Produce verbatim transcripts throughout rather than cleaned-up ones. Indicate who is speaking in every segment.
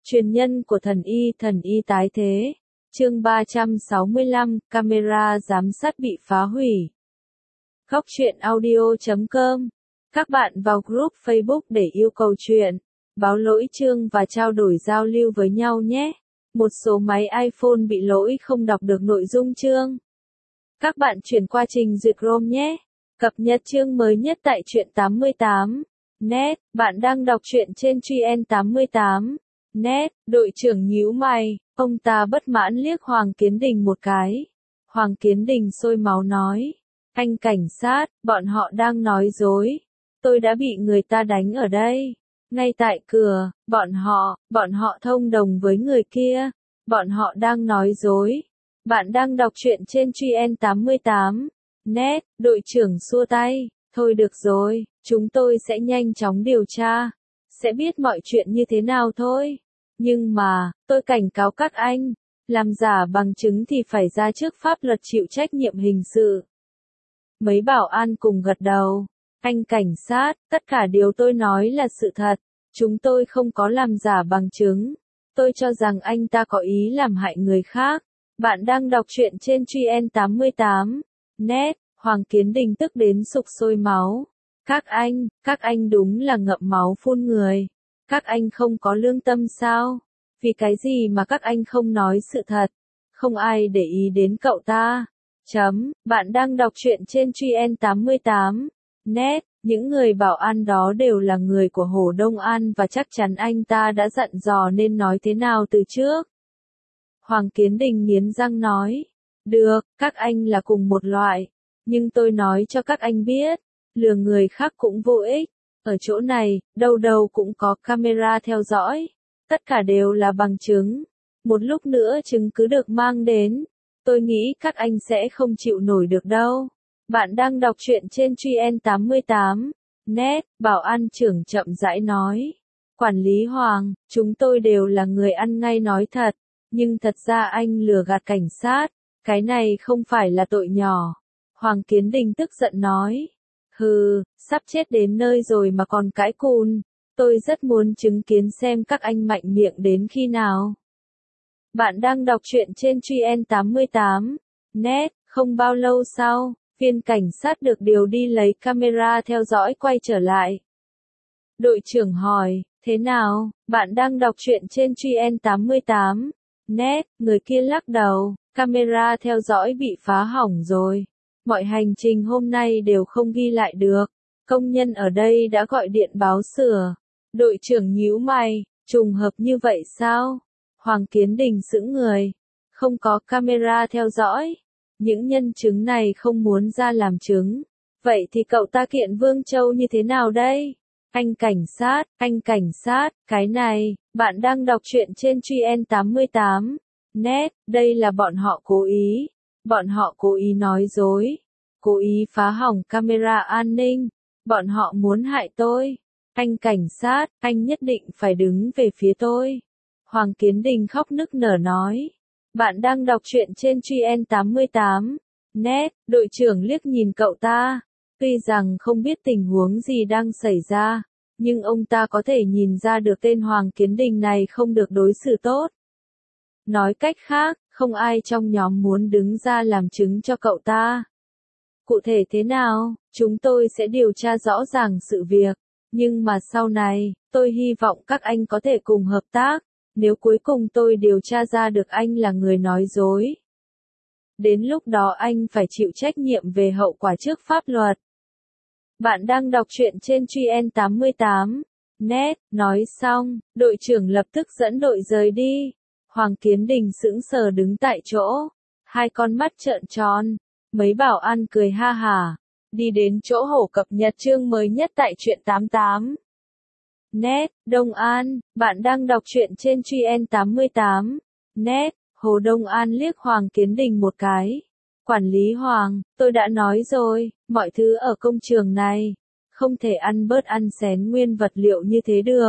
Speaker 1: Truyền nhân của thần y, thần y tái thế. Chương ba trăm sáu mươi lăm, camera giám sát bị phá hủy. Góc truyện audio chấm com. Các bạn vào group Facebook để yêu cầu chuyện, báo lỗi chương và trao đổi giao lưu với nhau nhé. Một số máy iPhone bị lỗi không đọc được nội dung chương. Các bạn chuyển qua trình duyệt Chrome nhé. Cập nhật chương mới nhất tại truyện tám mươi tám net. Bạn đang đọc truyện trên truyện tám mươi tám net. Đội trưởng nhíu mày, ông ta bất mãn liếc Hoàng Kiến Đình một cái. Hoàng Kiến Đình sôi máu nói, anh cảnh sát, bọn họ đang nói dối. Tôi đã bị người ta đánh ở đây. Ngay tại cửa, bọn họ, bọn họ thông đồng với người kia. Bọn họ đang nói dối. Bạn đang đọc truyện trên truyện tám mươi tám net. Đội trưởng xua tay, thôi được rồi, chúng tôi sẽ nhanh chóng điều tra. Sẽ biết mọi chuyện như thế nào thôi. Nhưng mà, tôi cảnh cáo các anh, làm giả bằng chứng thì phải ra trước pháp luật chịu trách nhiệm hình sự. Mấy bảo an cùng gật đầu. Anh cảnh sát, tất cả điều tôi nói là sự thật. Chúng tôi không có làm giả bằng chứng. Tôi cho rằng anh ta có ý làm hại người khác. Bạn đang đọc truyện trên truyện tám mươi tám net. Hoàng Kiến Đình tức đến sục sôi máu. Các anh, các anh đúng là ngậm máu phun người. Các anh không có lương tâm sao? Vì cái gì mà các anh không nói sự thật? Không ai để ý đến cậu ta. Chấm, bạn đang đọc truyện trên truyện tám mươi tám net. Những người bảo an đó đều là người của Hồ Đông An và chắc chắn anh ta đã dặn dò nên nói thế nào từ trước. Hoàng Kiến Đình nghiến răng nói, được, các anh là cùng một loại. Nhưng tôi nói cho các anh biết, lừa người khác cũng vô ích. Ở chỗ này, đâu đâu cũng có camera theo dõi. Tất cả đều là bằng chứng. Một lúc nữa chứng cứ được mang đến. Tôi nghĩ các anh sẽ không chịu nổi được đâu. Bạn đang đọc truyện trên truyện tám mươi tám net. Bảo an trưởng chậm rãi nói. Quản lý Hoàng, chúng tôi đều là người ăn ngay nói thật. Nhưng thật ra anh lừa gạt cảnh sát. Cái này không phải là tội nhỏ. Hoàng Kiến Đình tức giận nói. Hừ, sắp chết đến nơi rồi mà còn cãi cùn. Tôi rất muốn chứng kiến xem các anh mạnh miệng đến khi nào. Bạn đang đọc truyện trên truyện tám mươi tám net. Không bao lâu sau, viên cảnh sát được điều đi lấy camera theo dõi quay trở lại. Đội trưởng hỏi, thế nào, bạn đang đọc truyện trên truyện tám mươi tám net. Người kia lắc đầu, camera theo dõi bị phá hỏng rồi. Mọi hành trình hôm nay đều không ghi lại được. Công nhân ở đây đã gọi điện báo sửa. Đội trưởng nhíu mày, trùng hợp như vậy sao? Hoàng Kiến Đình sững người. Không có camera theo dõi. Những nhân chứng này không muốn ra làm chứng. Vậy thì cậu ta kiện Vương Châu như thế nào đây? Anh cảnh sát, anh cảnh sát, cái này, bạn đang đọc truyện trên truyện tám mươi tám net. Đây là bọn họ cố ý. Bọn họ cố ý nói dối. Cố ý phá hỏng camera an ninh. Bọn họ muốn hại tôi. Anh cảnh sát, anh nhất định phải đứng về phía tôi. Hoàng Kiến Đình khóc nức nở nói. Bạn đang đọc truyện trên truyện tám mươi tám net. Đội trưởng liếc nhìn cậu ta. Tuy rằng không biết tình huống gì đang xảy ra, nhưng ông ta có thể nhìn ra được tên Hoàng Kiến Đình này không được đối xử tốt. Nói cách khác, không ai trong nhóm muốn đứng ra làm chứng cho cậu ta. Cụ thể thế nào, chúng tôi sẽ điều tra rõ ràng sự việc. Nhưng mà sau này, tôi hy vọng các anh có thể cùng hợp tác. Nếu cuối cùng tôi điều tra ra được anh là người nói dối. Đến lúc đó anh phải chịu trách nhiệm về hậu quả trước pháp luật. Bạn đang đọc truyện trên truyện tám mươi tám net. Nói xong, đội trưởng lập tức dẫn đội rời đi. Hoàng Kiến Đình sững sờ đứng tại chỗ. Hai con mắt trợn tròn. Mấy bảo an cười ha hả. Đi đến chỗ Hổ cập nhật chương mới nhất tại truyện tám mươi tám net. Đông An, bạn đang đọc truyện trên truyện tám mươi tám net. Hồ Đông An liếc Hoàng Kiến Đình một cái. Quản lý Hoàng, tôi đã nói rồi, mọi thứ ở công trường này, không thể ăn bớt ăn xén nguyên vật liệu như thế được.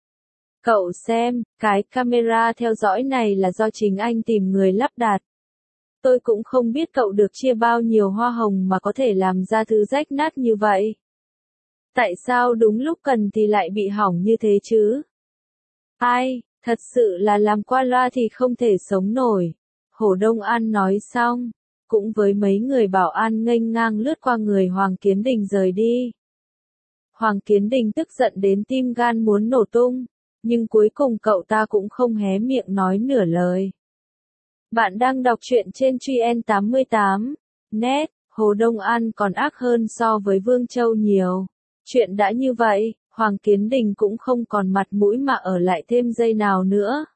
Speaker 1: Cậu xem, cái camera theo dõi này là do chính anh tìm người lắp đặt. Tôi cũng không biết cậu được chia bao nhiêu hoa hồng mà có thể làm ra thứ rách nát như vậy. Tại sao đúng lúc cần thì lại bị hỏng như thế chứ? Ai, Thật sự là làm qua loa thì không thể sống nổi. Hồ Đông An nói xong, cũng với mấy người bảo an nghênh ngang lướt qua người Hoàng Kiến Đình rời đi. Hoàng Kiến Đình tức giận đến tim gan muốn nổ tung, nhưng cuối cùng cậu ta cũng không hé miệng nói nửa lời. Bạn đang đọc truyện trên Truyện tám mươi tám net, Hồ Đông An còn ác hơn so với Vương Châu nhiều. Chuyện đã như vậy, Hoàng Kiến Đình cũng không còn mặt mũi mà ở lại thêm giây nào nữa.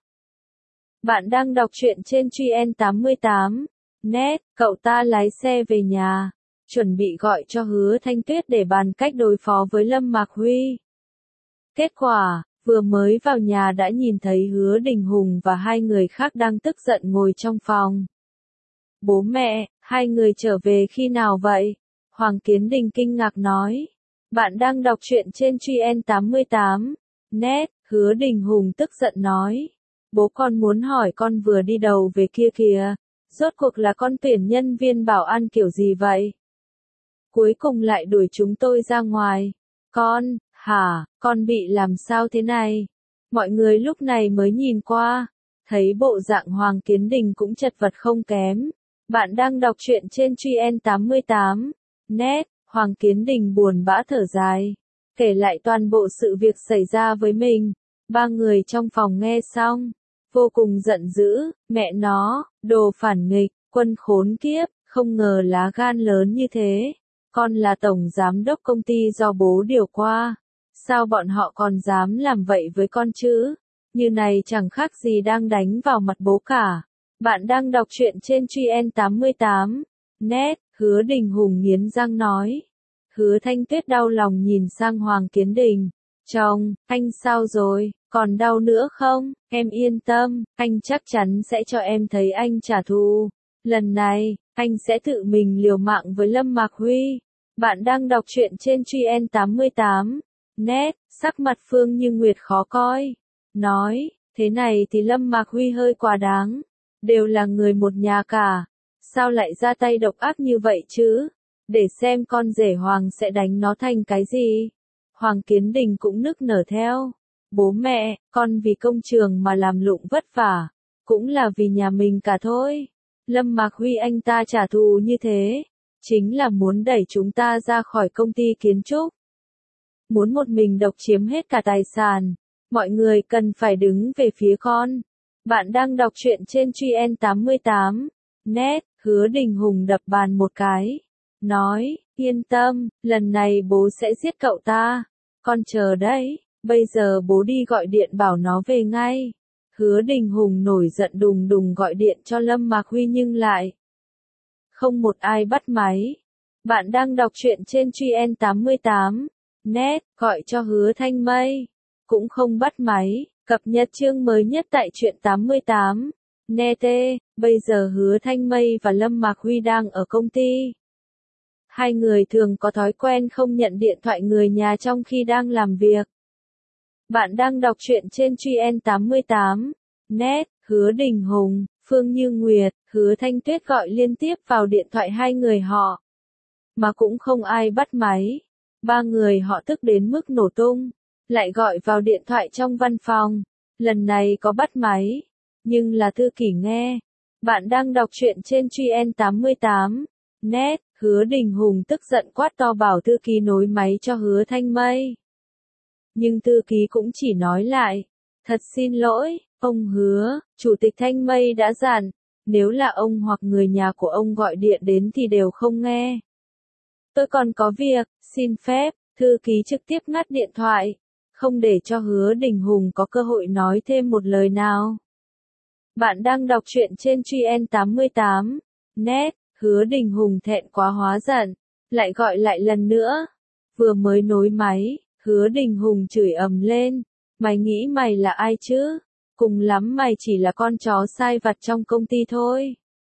Speaker 1: Bạn đang đọc truyện trên Truyện tám mươi tám net, cậu ta lái xe về nhà, chuẩn bị gọi cho Hứa Thanh Tuyết để bàn cách đối phó với Lâm Mạc Huy. Kết quả, vừa mới vào nhà đã nhìn thấy Hứa Đình Hùng và hai người khác đang tức giận ngồi trong phòng. Bố mẹ, hai người trở về khi nào vậy? Hoàng Kiến Đình kinh ngạc nói. Bạn đang đọc truyện trên Truyện tám mươi tám net, Hứa Đình Hùng tức giận nói. Bố con muốn hỏi con vừa đi đầu về kia kìa, rốt cuộc là con tuyển nhân viên bảo an kiểu gì vậy? Cuối cùng lại đuổi chúng tôi ra ngoài. Con, hả, con bị làm sao thế này? Mọi người lúc này mới nhìn qua, thấy bộ dạng Hoàng Kiến Đình cũng chật vật không kém. Bạn đang đọc truyện trên Truyện tám mươi tám net, Hoàng Kiến Đình buồn bã thở dài, kể lại toàn bộ sự việc xảy ra với mình. Ba người trong phòng nghe xong, vô cùng giận dữ, mẹ nó, đồ phản nghịch, quân khốn kiếp, không ngờ lá gan lớn như thế. Con là tổng giám đốc công ty do bố điều qua, sao bọn họ còn dám làm vậy với con chứ? Như này chẳng khác gì đang đánh vào mặt bố cả. Bạn đang đọc truyện trên Truyện tám mươi tám net, Hứa Đình Hùng nghiến răng nói. Hứa Thanh Tuyết đau lòng nhìn sang Hoàng Kiến Đình. Chồng, anh sao rồi, còn đau nữa không? Em yên tâm, anh chắc chắn sẽ cho em thấy anh trả thù. Lần này, anh sẽ tự mình liều mạng với Lâm Mạc Huy. Bạn đang đọc truyện trên Truyện tám mươi tám net, sắc mặt Phương Như Nguyệt khó coi. Nói, thế này thì Lâm Mạc Huy hơi quá đáng. Đều là người một nhà cả. Sao lại ra tay độc ác như vậy chứ? Để xem con rể Hoàng sẽ đánh nó thành cái gì? Hoàng Kiến Đình cũng nức nở theo. Bố mẹ, con vì công trường mà làm lụng vất vả. Cũng là vì nhà mình cả thôi. Lâm Mạc Huy anh ta trả thù như thế. Chính là muốn đẩy chúng ta ra khỏi công ty kiến trúc. Muốn một mình độc chiếm hết cả tài sản. Mọi người cần phải đứng về phía con. Bạn đang đọc truyện trên Truyện tám mươi tám net, Hứa Đình Hùng đập bàn một cái. Nói, yên tâm, lần này bố sẽ giết cậu ta. Con chờ đấy, bây giờ bố đi gọi điện bảo nó về ngay. Hứa Đình Hùng nổi giận đùng đùng gọi điện cho Lâm Mạc Huy nhưng lại không một ai bắt máy. Bạn đang đọc truyện trên Truyện tám mươi tám net, gọi cho Hứa Thanh Mây, cũng không bắt máy. Cập nhật chương mới nhất tại Truyện tám mươi tám net, bây giờ Hứa Thanh Mây và Lâm Mạc Huy đang ở công ty. Hai người thường có thói quen không nhận điện thoại người nhà trong khi đang làm việc. Bạn đang đọc truyện trên Truyện tám mươi tám net, Hứa Đình Hùng, Phương Như Nguyệt, Hứa Thanh Tuyết gọi liên tiếp vào điện thoại hai người họ. Mà cũng không ai bắt máy. Ba người họ tức đến mức nổ tung. Lại gọi vào điện thoại trong văn phòng. Lần này có bắt máy. Nhưng là thư ký nghe. Bạn đang đọc truyện trên Truyện tám mươi tám net, Hứa Đình Hùng tức giận quát to bảo thư ký nối máy cho Hứa Thanh Mây. Nhưng thư ký cũng chỉ nói lại. Thật xin lỗi, ông Hứa, Chủ tịch Thanh Mây đã dặn. Nếu là ông hoặc người nhà của ông gọi điện đến thì đều không nghe. Tôi còn có việc, xin phép. Thư ký trực tiếp ngắt điện thoại. Không để cho Hứa Đình Hùng có cơ hội nói thêm một lời nào. Bạn đang đọc truyện trên Truyện tám mươi tám net, Hứa Đình Hùng thẹn quá hóa giận, lại gọi lại lần nữa. Vừa mới nối máy, Hứa Đình Hùng chửi ầm lên. Mày nghĩ mày là ai chứ? Cùng lắm mày chỉ là con chó sai vặt trong công ty thôi.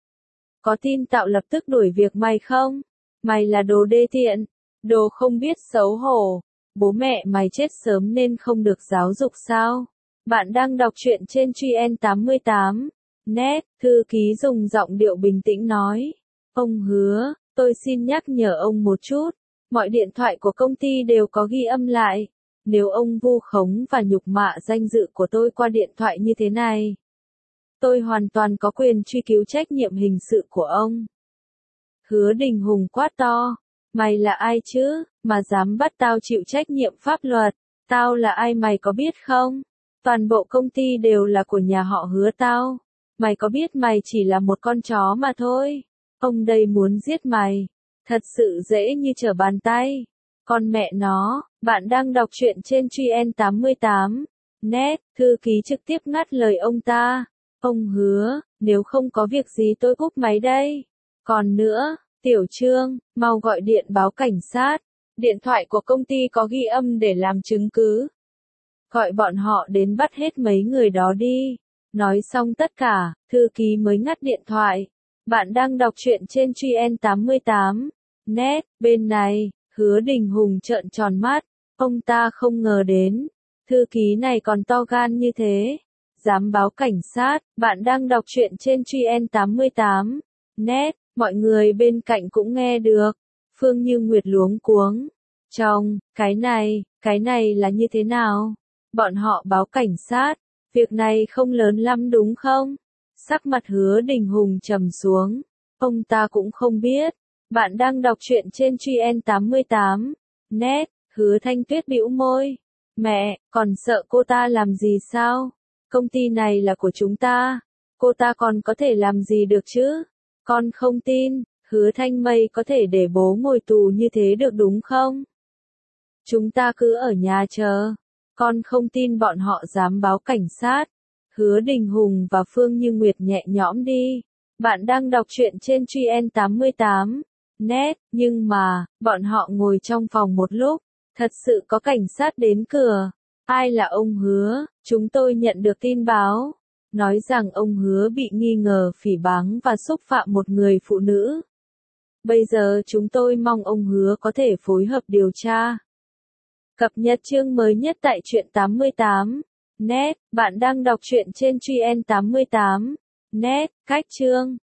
Speaker 1: Có tin tao lập tức đuổi việc mày không? Mày là đồ đê tiện, đồ không biết xấu hổ. Bố mẹ mày chết sớm nên không được giáo dục sao? Bạn đang đọc truyện trên Truyện tám mươi tám net, thư ký dùng giọng điệu bình tĩnh nói. Ông Hứa, tôi xin nhắc nhở ông một chút. Mọi điện thoại của công ty đều có ghi âm lại. Nếu ông vu khống và nhục mạ danh dự của tôi qua điện thoại như thế này, tôi hoàn toàn có quyền truy cứu trách nhiệm hình sự của ông. Hứa Đình Hùng quát to, mày là ai chứ, mà dám bắt tao chịu trách nhiệm pháp luật, tao là ai mày có biết không? Toàn bộ công ty đều là của nhà họ Hứa tao, mày có biết mày chỉ là một con chó mà thôi, ông đây muốn giết mày, thật sự dễ như trở bàn tay. Con mẹ nó, bạn đang đọc truyện trên Truyện tám mươi tám net, thư ký trực tiếp ngắt lời ông ta. Ông Hứa, nếu không có việc gì tôi cúp máy đây. Còn nữa, Tiểu Trương, mau gọi điện báo cảnh sát. Điện thoại của công ty có ghi âm để làm chứng cứ. Gọi bọn họ đến bắt hết mấy người đó đi. Nói xong tất cả, thư ký mới ngắt điện thoại. Bạn đang đọc truyện trên Truyện tám mươi tám net, bên này, Hứa Đình Hùng trợn tròn mắt. Ông ta không ngờ đến, thư ký này còn to gan như thế. Dám báo cảnh sát, bạn đang đọc truyện trên Truyện tám mươi tám net, mọi người bên cạnh cũng nghe được. Phương Như Nguyệt luống cuống. Chồng, cái này, cái này là như thế nào? Bọn họ báo cảnh sát, việc này không lớn lắm đúng không? Sắc mặt Hứa Đình Hùng trầm xuống. Ông ta cũng không biết. Bạn đang đọc truyện trên Truyện tám mươi tám net, Hứa Thanh Tuyết bĩu môi. Mẹ, còn sợ cô ta làm gì sao? Công ty này là của chúng ta. Cô ta còn có thể làm gì được chứ? Con không tin, Hứa Thanh Mây có thể để bố ngồi tù như thế được đúng không? Chúng ta cứ ở nhà chờ. Con không tin bọn họ dám báo cảnh sát. Hứa Đình Hùng và Phương Như Nguyệt nhẹ nhõm đi. Bạn đang đọc truyện trên Truyện tám mươi tám net, nhưng mà, bọn họ ngồi trong phòng một lúc, thật sự có cảnh sát đến cửa. Ai là ông Hứa? Chúng tôi nhận được tin báo, nói rằng ông Hứa bị nghi ngờ phỉ báng và xúc phạm một người phụ nữ. Bây giờ chúng tôi mong ông Hứa có thể phối hợp điều tra. Cập nhật chương mới nhất tại Truyện tám mươi tám net, bạn đang đọc truyện trên Truyện tám mươi tám net, cách chương